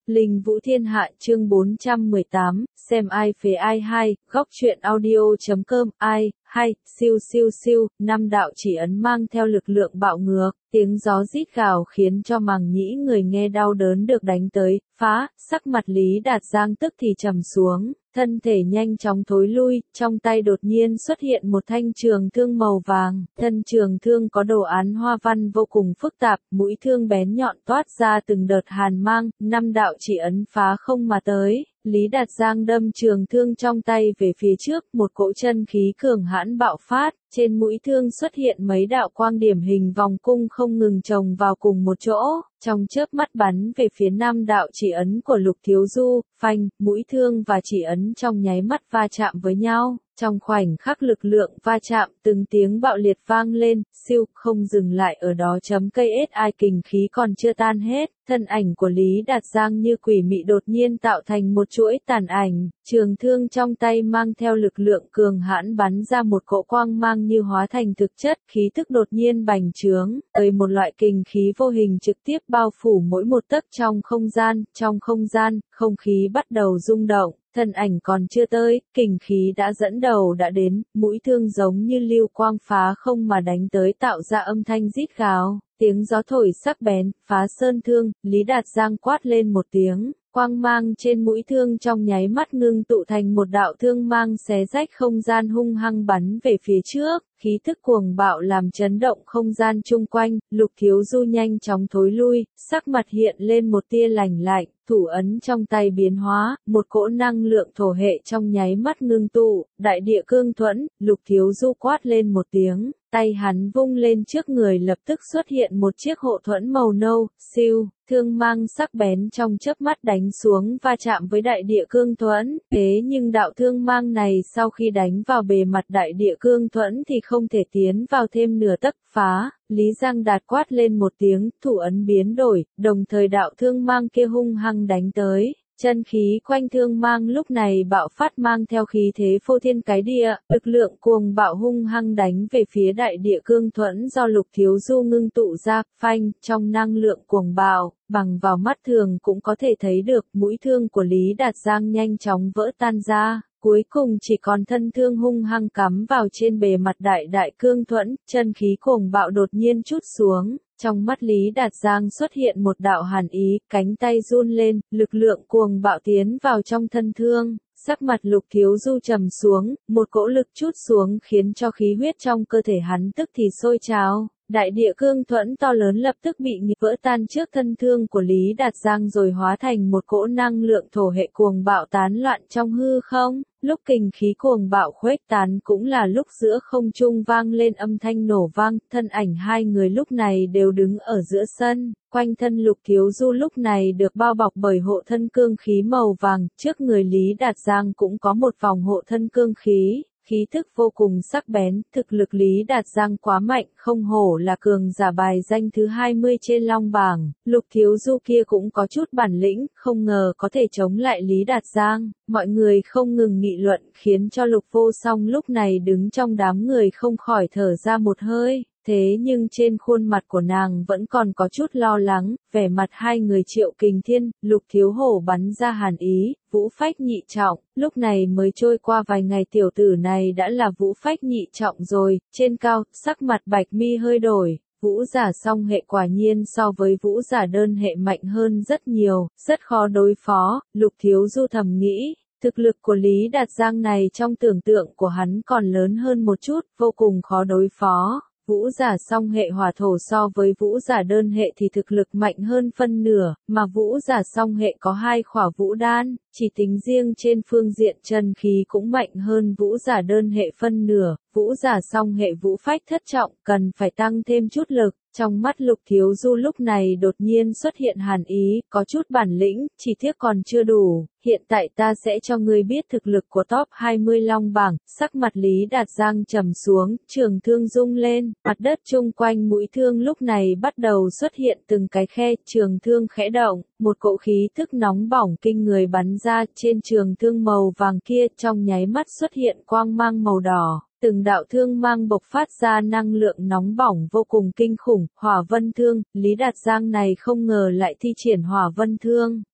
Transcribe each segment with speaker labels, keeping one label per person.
Speaker 1: Linh Vũ Thiên Hạ chương 418, xem ai phế ai hai, góc truyện audio.com, ai, hay, siêu siêu siêu, năm đạo chỉ ấn mang theo lực lượng bạo ngược, tiếng gió rít gào khiến cho màng nhĩ người nghe đau đớn được đánh tới, phá, sắc mặt Lý Đạt Giang tức thì trầm xuống, thân thể nhanh chóng thối lui, trong tay đột nhiên xuất hiện một thanh trường thương màu vàng, thân trường thương có đồ án hoa văn vô cùng phức tạp, mũi thương bén nhọn toát ra từng đợt hàn mang, năm đạo chỉ ấn phá không mà tới. Lý Đạt Giang đâm trường thương trong tay về phía trước, một cỗ chân khí cường hãn bạo phát, trên mũi thương xuất hiện mấy đạo quang điểm hình vòng cung không ngừng chồng vào cùng một chỗ, trong chớp mắt bắn về phía năm đạo chỉ ấn của Lục Thiếu Du, phanh, mũi thương và chỉ ấn trong nháy mắt va chạm với nhau. Trong khoảnh khắc lực lượng va chạm, từng tiếng bạo liệt vang lên, siêu, không dừng lại ở đó. KSI kình khí còn chưa tan hết, thân ảnh của Lý Đạt Giang như quỷ mị đột nhiên tạo thành một chuỗi tàn ảnh, trường thương trong tay mang theo lực lượng cường hãn bắn ra một cỗ quang mang như hóa thành thực chất, khí thức đột nhiên bành trướng, tới một loại kình khí vô hình trực tiếp bao phủ mỗi một tấc trong không gian, không khí bắt đầu rung động. Thân ảnh còn chưa tới, kình khí đã dẫn đầu đã đến, mũi thương giống như lưu quang phá không mà đánh tới tạo ra âm thanh rít gào, tiếng gió thổi sắc bén, phá sơn thương, Lý Đạt Giang quát lên một tiếng, quang mang trên mũi thương trong nháy mắt ngưng tụ thành một đạo thương mang xé rách không gian hung hăng bắn về phía trước, khí thức cuồng bạo làm chấn động không gian chung quanh, Lục Thiếu Du nhanh chóng thối lui, sắc mặt hiện lên một tia lạnh lạnh. Thủ ấn trong tay biến hóa, một cỗ năng lượng thổ hệ trong nháy mắt ngưng tụ, đại địa cương thuẫn, Lục Thiếu Du quát lên một tiếng, tay hắn vung lên trước người lập tức xuất hiện một chiếc hộ thuẫn màu nâu, siêu, thương mang sắc bén trong chớp mắt đánh xuống va chạm với đại địa cương thuẫn, thế nhưng đạo thương mang này sau khi đánh vào bề mặt đại địa cương thuẫn thì không thể tiến vào thêm nửa tấc, phá. Lý Giang Đạt quát lên một tiếng, thủ ấn biến đổi, đồng thời đạo thương mang kia hung hăng đánh tới, chân khí quanh thương mang lúc này bạo phát mang theo khí thế phô thiên cái địa, lực lượng cuồng bạo hung hăng đánh về phía đại địa cương thuẫn do Lục Thiếu Du ngưng tụ ra, phanh, trong năng lượng cuồng bạo, bằng vào mắt thường cũng có thể thấy được mũi thương của Lý Đạt Giang nhanh chóng vỡ tan ra. Cuối cùng chỉ còn thân thương hung hăng cắm vào trên bề mặt đại cương thuẫn, chân khí cuồng bạo đột nhiên trút xuống, trong mắt Lý Đạt Giang xuất hiện một đạo hàn ý, cánh tay run lên, lực lượng cuồng bạo tiến vào trong thân thương, sắc mặt Lục Thiếu Du trầm xuống, một cỗ lực trút xuống khiến cho khí huyết trong cơ thể hắn tức thì sôi trào. Đại địa cương thuẫn to lớn lập tức bị vỡ tan trước thân thương của Lý Đạt Giang rồi hóa thành một cỗ năng lượng thổ hệ cuồng bạo tán loạn trong hư không. Lúc kình khí cuồng bạo khuếch tán cũng là lúc giữa không trung vang lên âm thanh nổ vang, thân ảnh hai người lúc này đều đứng ở giữa sân. Quanh thân Lục Thiếu Du lúc này được bao bọc bởi hộ thân cương khí màu vàng, trước người Lý Đạt Giang cũng có một vòng hộ thân cương khí. Khí thức vô cùng sắc bén, thực lực Lý Đạt Giang quá mạnh, không hổ là cường giả bài danh thứ 20 trên Long bảng, Lục Thiếu Du kia cũng có chút bản lĩnh, không ngờ có thể chống lại Lý Đạt Giang, mọi người không ngừng nghị luận khiến cho Lục Vô Song lúc này đứng trong đám người không khỏi thở ra một hơi. Thế nhưng trên khuôn mặt của nàng vẫn còn có chút lo lắng, vẻ mặt hai người Triệu Kình Thiên, Lục Thiếu Hổ bắn ra hàn ý, vũ phách nhị trọng, lúc này mới trôi qua vài ngày tiểu tử này đã là vũ phách nhị trọng rồi, trên cao, sắc mặt Bạch Mi hơi đổi. Vũ giả song hệ quả nhiên so với vũ giả đơn hệ mạnh hơn rất nhiều, rất khó đối phó, Lục Thiếu Du thầm nghĩ. Thực lực của Lý Đạt Giang này trong tưởng tượng của hắn còn lớn hơn một chút, vô cùng khó đối phó. Vũ giả song hệ hỏa thổ so với vũ giả đơn hệ thì thực lực mạnh hơn phân nửa, mà vũ giả song hệ có 2 khỏa vũ đan, chỉ tính riêng trên phương diện chân khí cũng mạnh hơn vũ giả đơn hệ phân nửa, vũ giả song hệ vũ phách thất trọng, cần phải tăng thêm chút lực. Trong mắt Lục Thiếu Du lúc này đột nhiên xuất hiện hàn ý, có chút bản lĩnh, chỉ tiếc còn chưa đủ, hiện tại ta sẽ cho ngươi biết thực lực của top 20 Long bảng, sắc mặt Lý Đạt Giang trầm xuống, trường thương rung lên, mặt đất chung quanh mũi thương lúc này bắt đầu xuất hiện từng cái khe, trường thương khẽ động, một cỗ khí thức nóng bỏng kinh người bắn ra trên trường thương màu vàng kia trong nháy mắt xuất hiện quang mang màu đỏ. Từng đạo thương mang bộc phát ra năng lượng nóng bỏng vô cùng kinh khủng, hỏa vân thương, Lý Đạt Giang này không ngờ lại thi triển hỏa vân thương,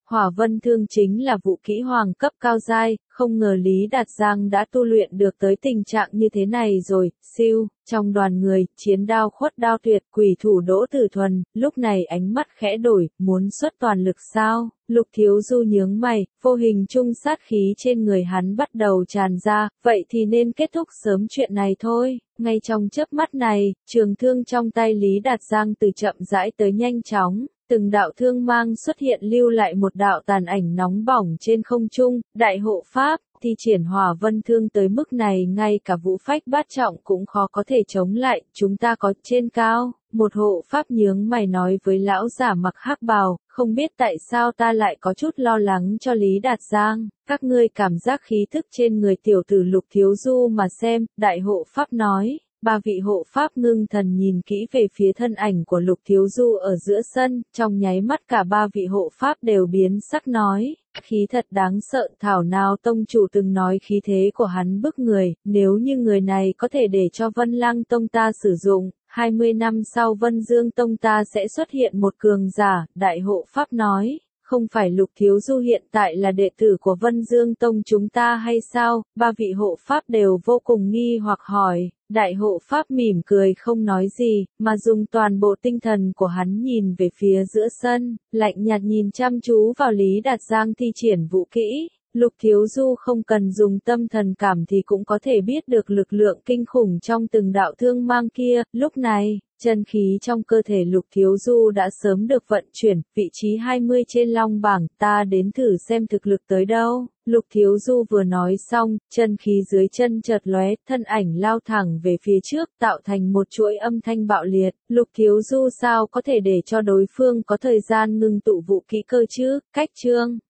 Speaker 1: Hỏa vân thương chính là vũ kỹ hoàng cấp cao giai, không ngờ Lý Đạt Giang đã tu luyện được tới tình trạng như thế này rồi, siêu, trong đoàn người, chiến đao khuất đao tuyệt, quỷ thủ Đỗ Tử Thuần, lúc này ánh mắt khẽ đổi, muốn xuất toàn lực sao, Lục Thiếu Du nhướng mày, vô hình chung sát khí trên người hắn bắt đầu tràn ra, vậy thì nên kết thúc sớm chuyện này thôi, ngay trong chớp mắt này, trường thương trong tay Lý Đạt Giang từ chậm rãi tới nhanh chóng. Từng đạo thương mang xuất hiện lưu lại một đạo tàn ảnh nóng bỏng trên không trung, đại hộ pháp, thi triển hỏa vân thương tới mức này ngay cả vũ phách bát trọng cũng khó có thể chống lại, chúng ta có trên cao, một hộ pháp nhướng mày nói với lão giả mặc hắc bào, không biết tại sao ta lại có chút lo lắng cho Lý Đạt Giang, các ngươi cảm giác khí thức trên người tiểu tử Lục Thiếu Du mà xem, đại hộ pháp nói. Ba vị hộ pháp ngưng thần nhìn kỹ về phía thân ảnh của Lục Thiếu Du ở giữa sân, trong nháy mắt cả ba vị hộ pháp đều biến sắc nói, khí thật đáng sợ, thảo nào tông chủ từng nói khí thế của hắn bức người, nếu như người này có thể để cho Vân Lăng tông ta sử dụng, 20 năm sau Vân Dương tông ta sẽ xuất hiện một cường giả, đại hộ pháp nói. Không phải Lục Thiếu Du hiện tại là đệ tử của Vân Dương Tông chúng ta hay sao? Ba vị hộ pháp đều vô cùng nghi hoặc hỏi. Đại hộ pháp mỉm cười không nói gì, mà dùng toàn bộ tinh thần của hắn nhìn về phía giữa sân, lạnh nhạt nhìn chăm chú vào Lý Đạt Giang thi triển vũ kỹ. Lục Thiếu Du không cần dùng tâm thần cảm thì cũng có thể biết được lực lượng kinh khủng trong từng đạo thương mang kia, lúc này. Chân khí trong cơ thể Lục Thiếu Du đã sớm được vận chuyển, vị trí 20 trên long bảng, ta đến thử xem thực lực tới đâu. Lục Thiếu Du vừa nói xong, chân khí dưới chân chợt lóe, thân ảnh lao thẳng về phía trước, tạo thành một chuỗi âm thanh bạo liệt. Lục Thiếu Du sao có thể để cho đối phương có thời gian ngưng tụ vũ kỹ cơ chứ, cách chương.